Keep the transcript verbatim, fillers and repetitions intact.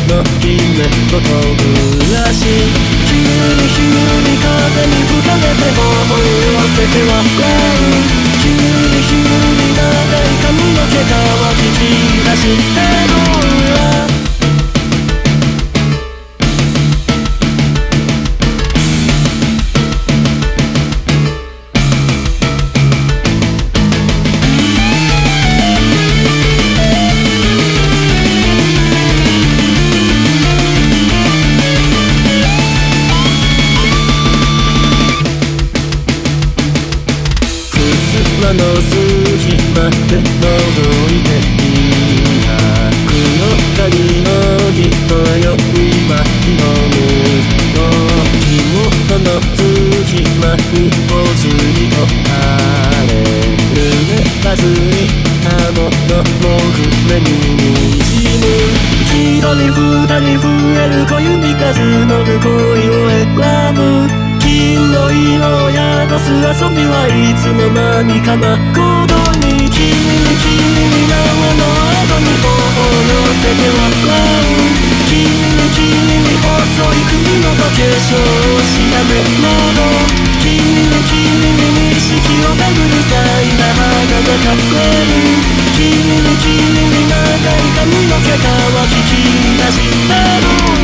の姫と飛ぶらしい。急に急に風に吹かれて頬を寄せて笑う。急に急に長い髪の毛乾きき出してるわ。の隙間で覗いていた黒髪の人よ今日の火元の隙間にぽつりとあれ濡ればずにたもの木目に滲む。一人二人増える小指数のる恋を選ぶ。金の色を宿す遊びはいつの間にかなことに。君に君なもの後に頬を寄せて笑う。君に君に細い首の化粧をしなめ戻。君に君に錦をめぐる際な花が隠れる。君に君に長い髪の毛乾きき出してる。